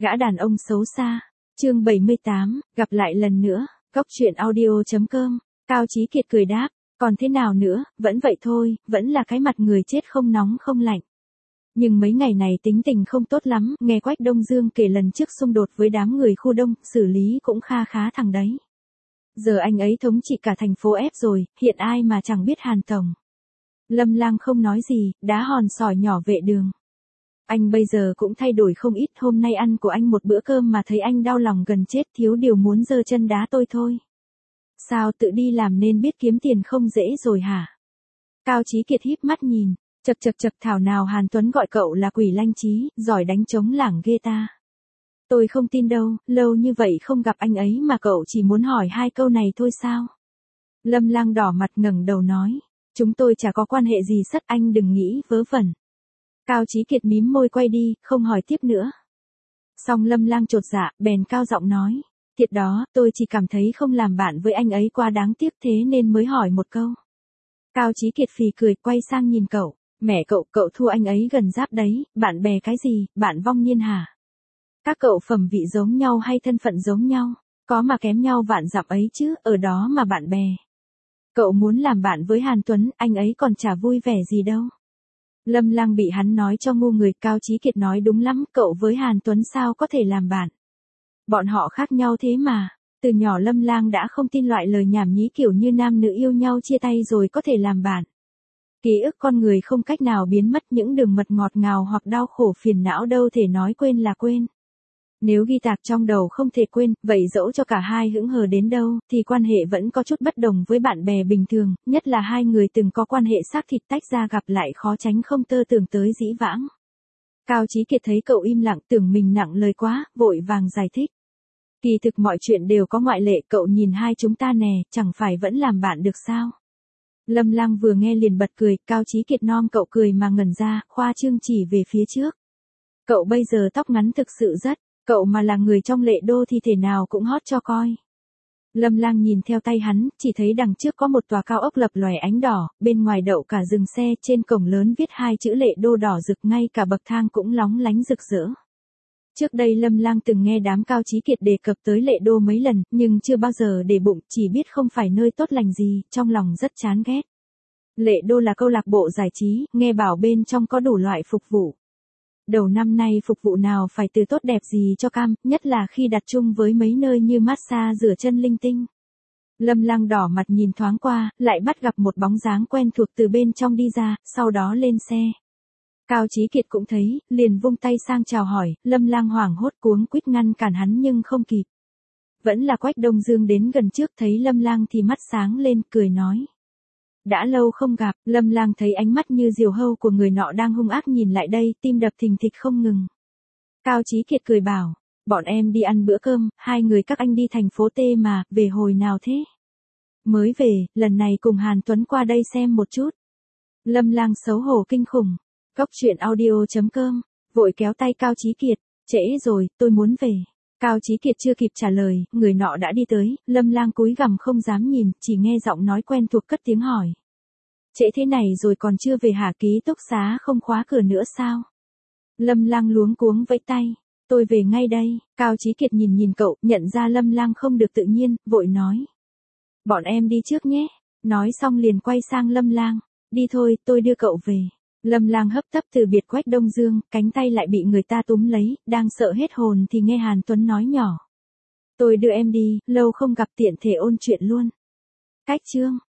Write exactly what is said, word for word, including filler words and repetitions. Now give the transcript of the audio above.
Gã đàn ông xấu xa. Chương bảy mươi tám, gặp lại lần nữa. Cốc truyện audio chấm com. Cao Chí Kiệt cười đáp, còn thế nào nữa, vẫn vậy thôi, vẫn là cái mặt người chết không nóng không lạnh. Nhưng mấy ngày này tính tình không tốt lắm, nghe Quách Đông Dương kể lần trước xung đột với đám người khu đông, xử lý cũng kha khá thằng đấy. Giờ anh ấy thống trị cả thành phố ép rồi, hiện ai mà chẳng biết Hàn Tổng. Lâm Lang không nói gì, đá hòn sỏi nhỏ vệ đường. Anh bây giờ cũng thay đổi không ít, hôm nay ăn của anh một bữa cơm mà thấy anh đau lòng gần chết, thiếu điều muốn giơ chân đá tôi thôi. Sao tự đi làm nên biết kiếm tiền không dễ rồi hả? Cao Chí Kiệt híp mắt nhìn, chật chật chật thảo nào Hàn Tuấn gọi cậu là quỷ lanh trí, giỏi đánh trống lảng ghê ta. Tôi không tin đâu, lâu như vậy không gặp anh ấy mà cậu chỉ muốn hỏi hai câu này thôi sao? Lâm Lang đỏ mặt ngẩng đầu nói, chúng tôi chả có quan hệ gì sất, anh đừng nghĩ vớ vẩn. Cao Chí Kiệt mím môi quay đi, không hỏi tiếp nữa. Xong Lâm Lang chột dạ, bèn cao giọng nói, thiệt đó, tôi chỉ cảm thấy không làm bạn với anh ấy quá đáng tiếc thế nên mới hỏi một câu. Cao Chí Kiệt phì cười, quay sang nhìn cậu, mẹ cậu, cậu thua anh ấy gần giáp đấy, bạn bè cái gì, bạn vong niên hả? Các cậu phẩm vị giống nhau hay thân phận giống nhau, có mà kém nhau vạn dặm ấy chứ, ở đó mà bạn bè. Cậu muốn làm bạn với Hàn Tuấn, anh ấy còn chả vui vẻ gì đâu. Lâm Lang bị hắn nói cho ngu người, Cao Chí Kiệt nói đúng lắm, cậu với Hàn Tuấn sao có thể làm bạn. Bọn họ khác nhau thế mà, từ nhỏ Lâm Lang đã không tin loại lời nhảm nhí kiểu như nam nữ yêu nhau chia tay rồi có thể làm bạn. Ký ức con người không cách nào biến mất, những đường mật ngọt ngào hoặc đau khổ phiền não đâu thể nói quên là quên. Nếu ghi tạc trong đầu không thể quên, vậy dẫu cho cả hai hững hờ đến đâu, thì quan hệ vẫn có chút bất đồng với bạn bè bình thường, nhất là hai người từng có quan hệ xác thịt tách ra gặp lại khó tránh không tơ tưởng tới dĩ vãng. Cao Chí Kiệt thấy cậu im lặng tưởng mình nặng lời quá, vội vàng giải thích. Kỳ thực mọi chuyện đều có ngoại lệ, cậu nhìn hai chúng ta nè, chẳng phải vẫn làm bạn được sao? Lâm Lang vừa nghe liền bật cười, Cao Chí Kiệt nom cậu cười mà ngẩn ra, khoa trương chỉ về phía trước. Cậu bây giờ tóc ngắn thực sự rất, cậu mà là người trong Lệ Đô thì thể nào cũng hot cho coi. Lâm Lang nhìn theo tay hắn, chỉ thấy đằng trước có một tòa cao ốc lập lòe ánh đỏ, bên ngoài đậu cả dừng xe, trên cổng lớn viết hai chữ Lệ Đô đỏ rực, ngay cả bậc thang cũng lóng lánh rực rỡ. Trước đây Lâm Lang từng nghe đám Cao Chí Kiệt đề cập tới Lệ Đô mấy lần, nhưng chưa bao giờ để bụng, chỉ biết không phải nơi tốt lành gì, trong lòng rất chán ghét. Lệ Đô là câu lạc bộ giải trí, nghe bảo bên trong có đủ loại phục vụ. Đầu năm nay phục vụ nào phải từ tốt đẹp gì cho cam, nhất là khi đặt chung với mấy nơi như massage rửa chân linh tinh. Lâm Lang đỏ mặt nhìn thoáng qua, lại bắt gặp một bóng dáng quen thuộc từ bên trong đi ra, sau đó lên xe. Cao Chí Kiệt cũng thấy, liền vung tay sang chào hỏi, Lâm Lang hoảng hốt cuống quýt ngăn cản hắn nhưng không kịp. Vẫn là Quách Đông Dương đến gần trước, thấy Lâm Lang thì mắt sáng lên, cười nói. Đã lâu không gặp, Lâm Lang thấy ánh mắt như diều hâu của người nọ đang hung ác nhìn lại đây, tim đập thình thịch không ngừng. Cao Chí Kiệt cười bảo, bọn em đi ăn bữa cơm, hai người các anh đi thành phố T mà, về hồi nào thế? Mới về, lần này cùng Hàn Tuấn qua đây xem một chút. Lâm Lang xấu hổ kinh khủng. Cốc truyện audio chấm com, vội kéo tay Cao Chí Kiệt, trễ rồi, tôi muốn về. Cao Chí Kiệt chưa kịp trả lời, người nọ đã đi tới, Lâm Lang cúi gằm không dám nhìn, chỉ nghe giọng nói quen thuộc cất tiếng hỏi. Trễ thế này rồi còn chưa về hả, ký túc xá không khóa cửa nữa sao? Lâm Lang luống cuống vẫy tay, tôi về ngay đây. Cao Chí Kiệt nhìn nhìn cậu, nhận ra Lâm Lang không được tự nhiên, vội nói. Bọn em đi trước nhé. Nói xong liền quay sang Lâm Lang, đi thôi, tôi đưa cậu về. Lâm Lang hấp tấp từ biệt Quách Đông Dương, cánh tay lại bị người ta túm lấy, đang sợ hết hồn thì nghe Hàn Tuấn nói nhỏ. Tôi đưa em đi, lâu không gặp tiện thể ôn chuyện luôn. Cách chương.